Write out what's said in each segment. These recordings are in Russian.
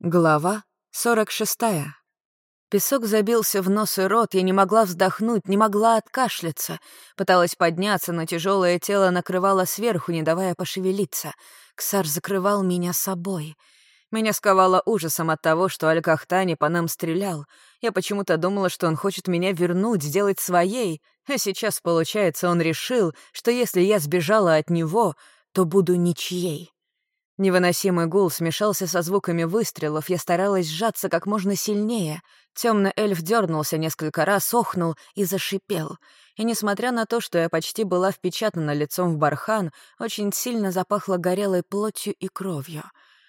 Глава 46. Песок забился в нос и рот, я не могла вздохнуть, не могла откашляться. Пыталась подняться, но тяжелое тело накрывало сверху, не давая пошевелиться. Ксар закрывал меня собой. Меня сковало ужасом от того, что Аль-Кахтани по нам стрелял. Я почему-то думала, что он хочет меня вернуть, сделать своей. А сейчас, получается, он решил, что если я сбежала от него, то буду ничьей. Невыносимый гул смешался со звуками выстрелов, я старалась сжаться как можно сильнее. Темный эльф дернулся несколько раз, охнул и зашипел. И несмотря на то, что я почти была впечатана лицом в бархан, очень сильно запахло горелой плотью и кровью.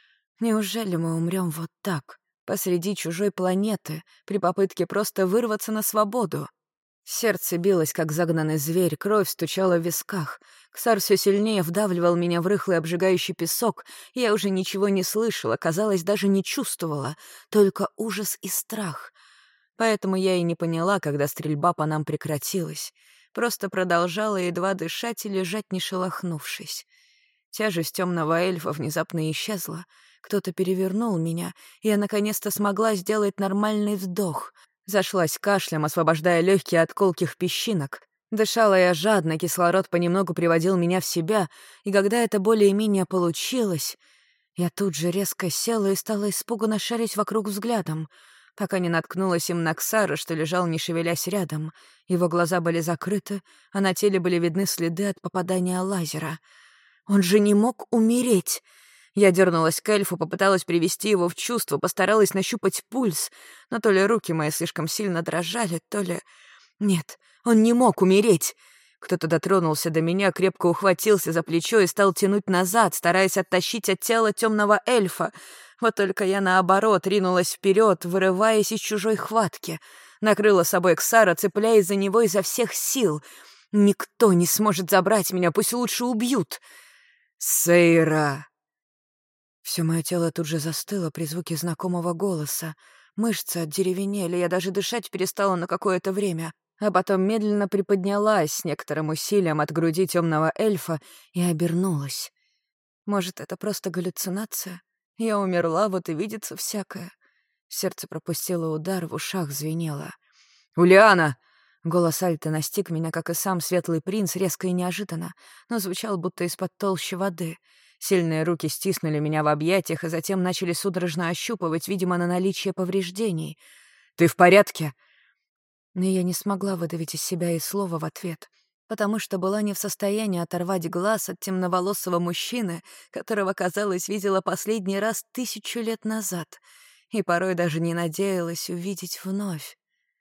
Неужели мы умрем вот так, посреди чужой планеты, при попытке просто вырваться на свободу? Сердце билось, как загнанный зверь, кровь стучала в висках. Ксар все сильнее вдавливал меня в рыхлый обжигающий песок, и я уже ничего не слышала, казалось, даже не чувствовала, только ужас и страх. Поэтому я и не поняла, когда стрельба по нам прекратилась. Просто продолжала едва дышать и лежать, не шелохнувшись. Тяжесть темного эльфа внезапно исчезла. Кто-то перевернул меня, и я наконец-то смогла сделать нормальный вдох — зашлась кашлем, освобождая легкие от колких песчинок. Дышала я жадно, кислород понемногу приводил меня в себя, и когда это более-менее получилось, я тут же резко села и стала испуганно шарить вокруг взглядом, пока не наткнулась им на Ксара, что лежал, не шевелясь рядом. Его глаза были закрыты, а на теле были видны следы от попадания лазера. Он же не мог умереть! Я дернулась к эльфу, попыталась привести его в чувство, постаралась нащупать пульс, но то ли руки мои слишком сильно дрожали, то ли... Нет, он не мог умереть. Кто-то дотронулся до меня, крепко ухватился за плечо и стал тянуть назад, стараясь оттащить от тела темного эльфа. Вот только я, наоборот, ринулась вперед, вырываясь из чужой хватки. Накрыла собой Ксара, цепляясь за него изо всех сил. Никто не сможет забрать меня, пусть лучше убьют. «Сейра!» Все мое тело тут же застыло при звуке знакомого голоса. Мышцы отдеревенели, я даже дышать перестала на какое-то время, а потом медленно приподнялась с некоторым усилием от груди темного эльфа и обернулась. Может, это просто галлюцинация? Я умерла, вот и видится всякое. Сердце пропустило удар, в ушах звенело. «Ульяна!» Голос Альты настиг меня, как и сам светлый принц, резко и неожиданно, но звучал будто из-под толщи воды. Сильные руки стиснули меня в объятиях и затем начали судорожно ощупывать, видимо, на наличие повреждений. «Ты в порядке?» Но я не смогла выдавить из себя и слова в ответ, потому что была не в состоянии оторвать глаз от темноволосого мужчины, которого, казалось, видела последний раз 1000 лет назад, и порой даже не надеялась увидеть вновь.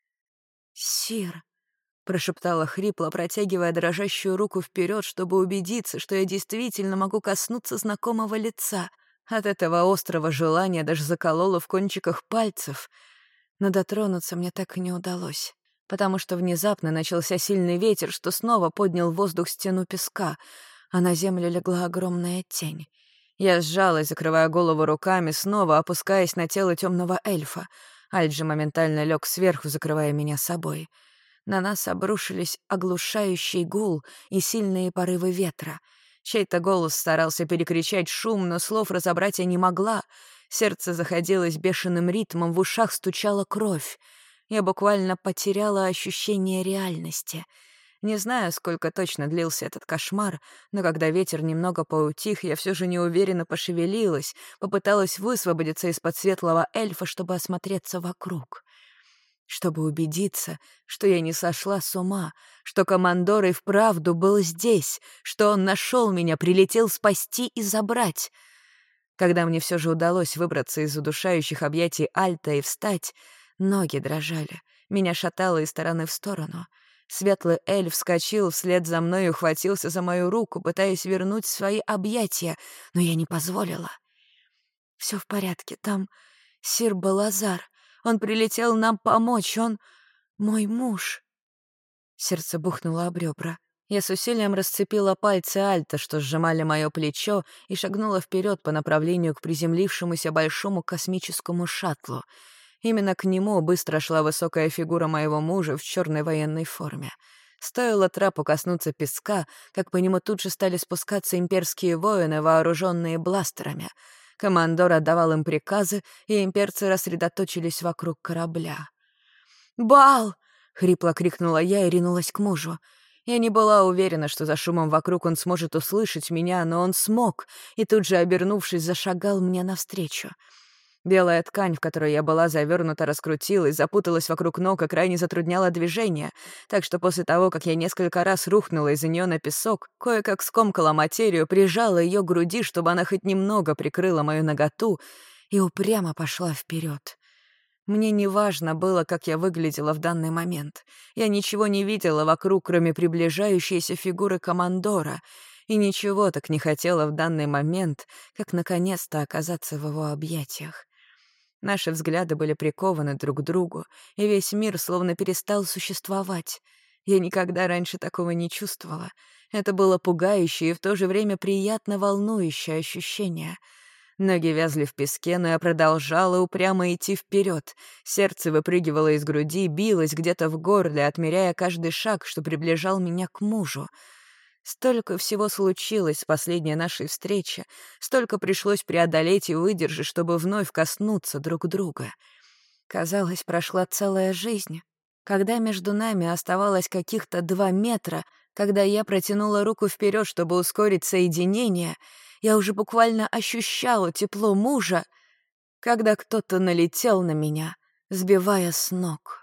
«Сир», — прошептала хрипло, протягивая дрожащую руку вперед, чтобы убедиться, что я действительно могу коснуться знакомого лица. От этого острого желания даже заколола в кончиках пальцев. Но дотронуться мне так и не удалось, потому что внезапно начался сильный ветер, что снова поднял в воздух стену песка, а на землю легла огромная тень. Я сжалась, закрывая голову руками, снова опускаясь на тело темного эльфа. Альт же моментально лег сверху, закрывая меня собой. На нас обрушились оглушающий гул и сильные порывы ветра. Чей-то голос старался перекричать шум, но слов разобрать я не могла. Сердце заходилось бешеным ритмом, в ушах стучала кровь. Я буквально потеряла ощущение реальности. Не знаю, сколько точно длился этот кошмар, но когда ветер немного поутих, я все же неуверенно пошевелилась, попыталась высвободиться из-под светлого эльфа, чтобы осмотреться вокруг. Чтобы убедиться, что я не сошла с ума, что командор и вправду был здесь, что он нашел меня, прилетел спасти и забрать. Когда мне все же удалось выбраться из удушающих объятий Альта и встать, ноги дрожали, меня шатало из стороны в сторону. Светлый эльф вскочил вслед за мной и ухватился за мою руку, пытаясь вернуть свои объятия, но я не позволила. «Все в порядке, там сир Балазар. Он прилетел нам помочь, он мой муж». Сердце бухнуло об ребра. Я с усилием расцепила пальцы Альта, что сжимали мое плечо, и шагнула вперед по направлению к приземлившемуся большому космическому шаттлу. Именно к нему быстро шла высокая фигура моего мужа в черной военной форме. Стоило трапу коснуться песка, как по нему тут же стали спускаться имперские воины, вооруженные бластерами. Командор отдавал им приказы, и имперцы рассредоточились вокруг корабля. «Бал!» — хрипло крикнула я и ринулась к мужу. Я не была уверена, что за шумом вокруг он сможет услышать меня, но он смог, и тут же, обернувшись, зашагал мне навстречу. Белая ткань, в которой я была завернута, раскрутилась, запуталась вокруг ног и крайне затрудняла движение, так что после того, как я несколько раз рухнула из-за нее на песок, кое-как скомкала материю, прижала ее к груди, чтобы она хоть немного прикрыла мою наготу, и упрямо пошла вперед. Мне не важно было, как я выглядела в данный момент. Я ничего не видела вокруг, кроме приближающейся фигуры командора, и ничего так не хотела в данный момент, как наконец-то оказаться в его объятиях. Наши взгляды были прикованы друг к другу, и весь мир словно перестал существовать. Я никогда раньше такого не чувствовала. Это было пугающее и в то же время приятно волнующее ощущение. Ноги вязли в песке, но я продолжала упрямо идти вперед. Сердце выпрыгивало из груди, билось где-то в горле, отмеряя каждый шаг, что приближал меня к мужу. Столько всего случилось с последней нашей встречи, столько пришлось преодолеть и выдержать, чтобы вновь коснуться друг друга. Казалось, прошла целая жизнь. Когда между нами оставалось каких-то 2 метра, когда я протянула руку вперед, чтобы ускорить соединение, я уже буквально ощущала тепло мужа, когда кто-то налетел на меня, сбивая с ног.